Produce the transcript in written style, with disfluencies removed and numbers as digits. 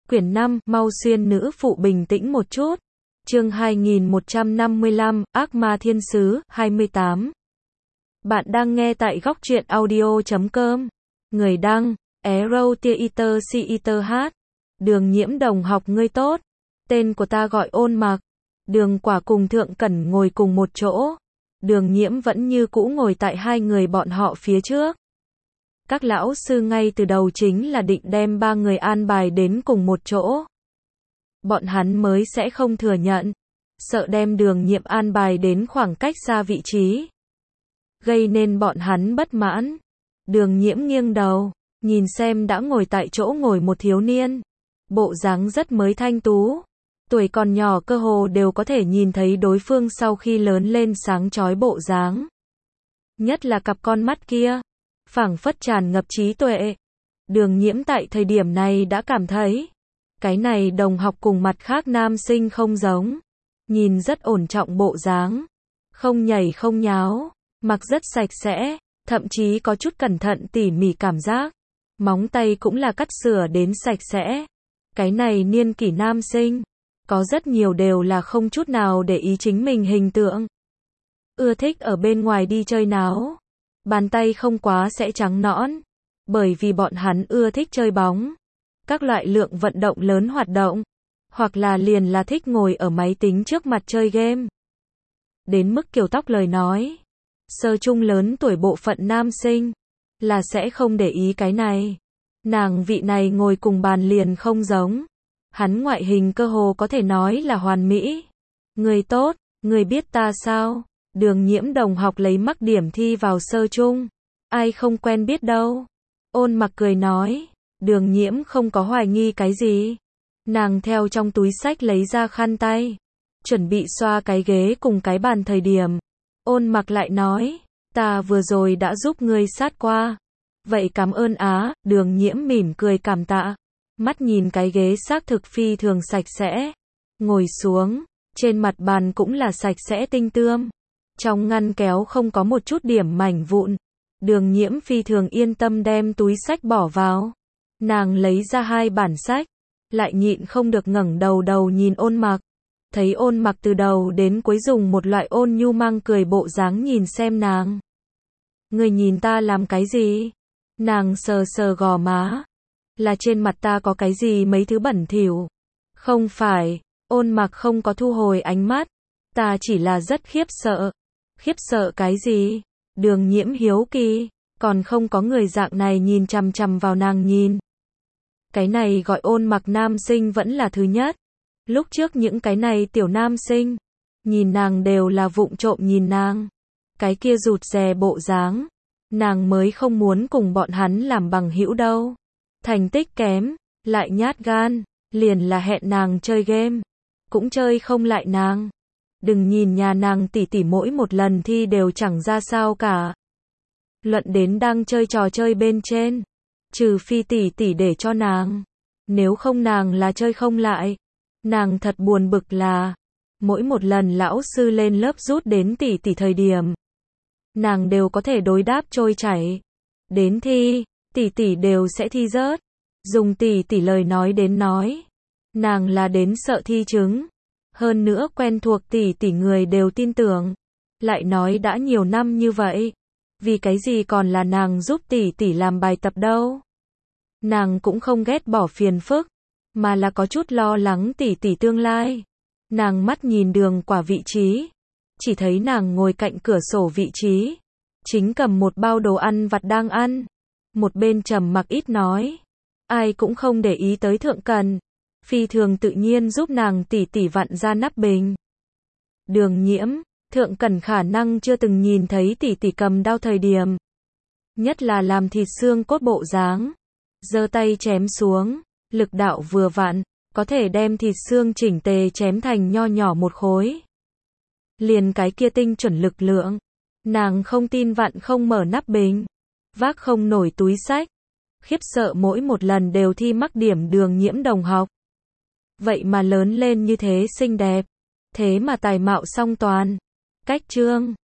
Quyển 5, mau xuyên nữ phụ bình tĩnh một chút. Chương 2155, Ác ma thiên sứ, 28. Bạn đang nghe tại góc truyện audio.com. Người đăng, Arrow Theater CETH. Đường Nhiễm đồng học ngươi tốt. Tên của ta gọi Ôn Mặc. Đường Quả cùng Thượng Cẩn ngồi cùng một chỗ. Đường Nhiễm vẫn như cũ ngồi tại hai người bọn họ phía trước. Các lão sư ngay từ đầu chính là định đem ba người an bài đến cùng một chỗ. Bọn hắn mới sẽ không thừa nhận, sợ đem Đường Nhiễm an bài đến khoảng cách xa vị trí, gây nên bọn hắn bất mãn. Đường Nhiễm nghiêng đầu, nhìn xem đã ngồi tại chỗ ngồi một thiếu niên, bộ dáng rất mới thanh tú, tuổi còn nhỏ cơ hồ đều có thể nhìn thấy đối phương sau khi lớn lên sáng chói bộ dáng. Nhất là cặp con mắt kia, phảng phất tràn ngập trí tuệ. Đường Nhiễm tại thời điểm này đã cảm thấy, cái này đồng học cùng mặt khác nam sinh không giống. Nhìn rất ổn trọng bộ dáng, không nhảy không nháo, mặc rất sạch sẽ, thậm chí có chút cẩn thận tỉ mỉ cảm giác. Móng tay cũng là cắt sửa đến sạch sẽ. Cái này niên kỷ nam sinh, có rất nhiều đều là không chút nào để ý chính mình hình tượng. Ưa thích ở bên ngoài đi chơi náo. Bàn tay không quá sẽ trắng nõn, bởi vì bọn hắn ưa thích chơi bóng, các loại lượng vận động lớn hoạt động, hoặc là liền là thích ngồi ở máy tính trước mặt chơi game. Đến mức kiểu tóc lời nói, sơ trung lớn tuổi bộ phận nam sinh là sẽ không để ý cái này. Nàng vị này ngồi cùng bàn liền không giống. Hắn ngoại hình cơ hồ có thể nói là hoàn mỹ. Người tốt, người biết ta sao? Đường Nhiễm đồng học lấy mắc điểm thi vào sơ trung. Ai không quen biết đâu. Ôn Mặc cười nói. Đường Nhiễm không có hoài nghi cái gì. Nàng theo trong túi xách lấy ra khăn tay, chuẩn bị xoa cái ghế cùng cái bàn thời điểm. Ôn Mặc lại nói. Ta vừa rồi đã giúp ngươi sát qua. Vậy cảm ơn á. Đường Nhiễm mỉm cười cảm tạ. Mắt nhìn cái ghế xác thực phi thường sạch sẽ. Ngồi xuống. Trên mặt bàn cũng là sạch sẽ tinh tươm. Trong ngăn kéo không có một chút điểm mảnh vụn. Đường Nhiễm phi thường yên tâm đem túi sách bỏ vào. Nàng lấy ra hai bản sách, lại nhịn không được ngẩng đầu nhìn Ôn Mặc. Thấy Ôn Mặc từ đầu đến cuối dùng một loại ôn nhu mang cười bộ dáng nhìn xem nàng. Người nhìn ta làm cái gì? Nàng sờ sờ gò má. Là trên mặt ta có cái gì mấy thứ bẩn thỉu? Không phải. Ôn Mặc không có thu hồi ánh mắt. Ta chỉ là rất khiếp sợ. Khiếp sợ cái gì? Đường Nhiễm hiếu kỳ, còn không có người dạng này nhìn chằm chằm vào nàng nhìn. Cái này gọi Ôn Mặc nam sinh vẫn là thứ nhất. Lúc trước những cái này tiểu nam sinh, nhìn nàng đều là vụng trộm nhìn nàng. Cái kia rụt rè bộ dáng, nàng mới không muốn cùng bọn hắn làm bằng hữu đâu. Thành tích kém, lại nhát gan, liền là hẹn nàng chơi game, cũng chơi không lại nàng. Đừng nhìn nhà nàng tỷ tỷ mỗi một lần thi đều chẳng ra sao cả. Luận đến đang chơi trò chơi bên trên, trừ phi tỷ tỷ để cho nàng, nếu không nàng là chơi không lại. Nàng thật buồn bực là, mỗi một lần lão sư lên lớp rút đến tỷ tỷ thời điểm, nàng đều có thể đối đáp trôi chảy. Đến thi, tỷ tỷ đều sẽ thi rớt. Dùng tỷ tỷ lời nói đến nói, nàng là đến sợ thi chứng. Hơn nữa quen thuộc tỷ tỷ người đều tin tưởng. Lại nói đã nhiều năm như vậy, vì cái gì còn là nàng giúp tỷ tỷ làm bài tập đâu? Nàng cũng không ghét bỏ phiền phức, mà là có chút lo lắng tỷ tỷ tương lai. Nàng mắt nhìn Đường Quả vị trí, chỉ thấy nàng ngồi cạnh cửa sổ vị trí, chính cầm một bao đồ ăn vặt đang ăn. Một bên trầm mặc ít nói, ai cũng không để ý tới Thượng Cần. Phi thường tự nhiên giúp nàng tỉ tỉ vặn ra nắp bình. Đường Nhiễm, Thượng Cẩn khả năng chưa từng nhìn thấy tỉ tỉ cầm đao thời điểm. Nhất là làm thịt xương cốt bộ dáng. Giơ tay chém xuống, lực đạo vừa vặn, có thể đem thịt xương chỉnh tề chém thành nho nhỏ một khối. Liền cái kia tinh chuẩn lực lượng. Nàng không tin vặn không mở nắp bình, vác không nổi túi sách. Khiếp sợ mỗi một lần đều thi mắc điểm Đường Nhiễm đồng học. Vậy mà lớn lên như thế xinh đẹp, thế mà tài mạo song toàn. Cách chương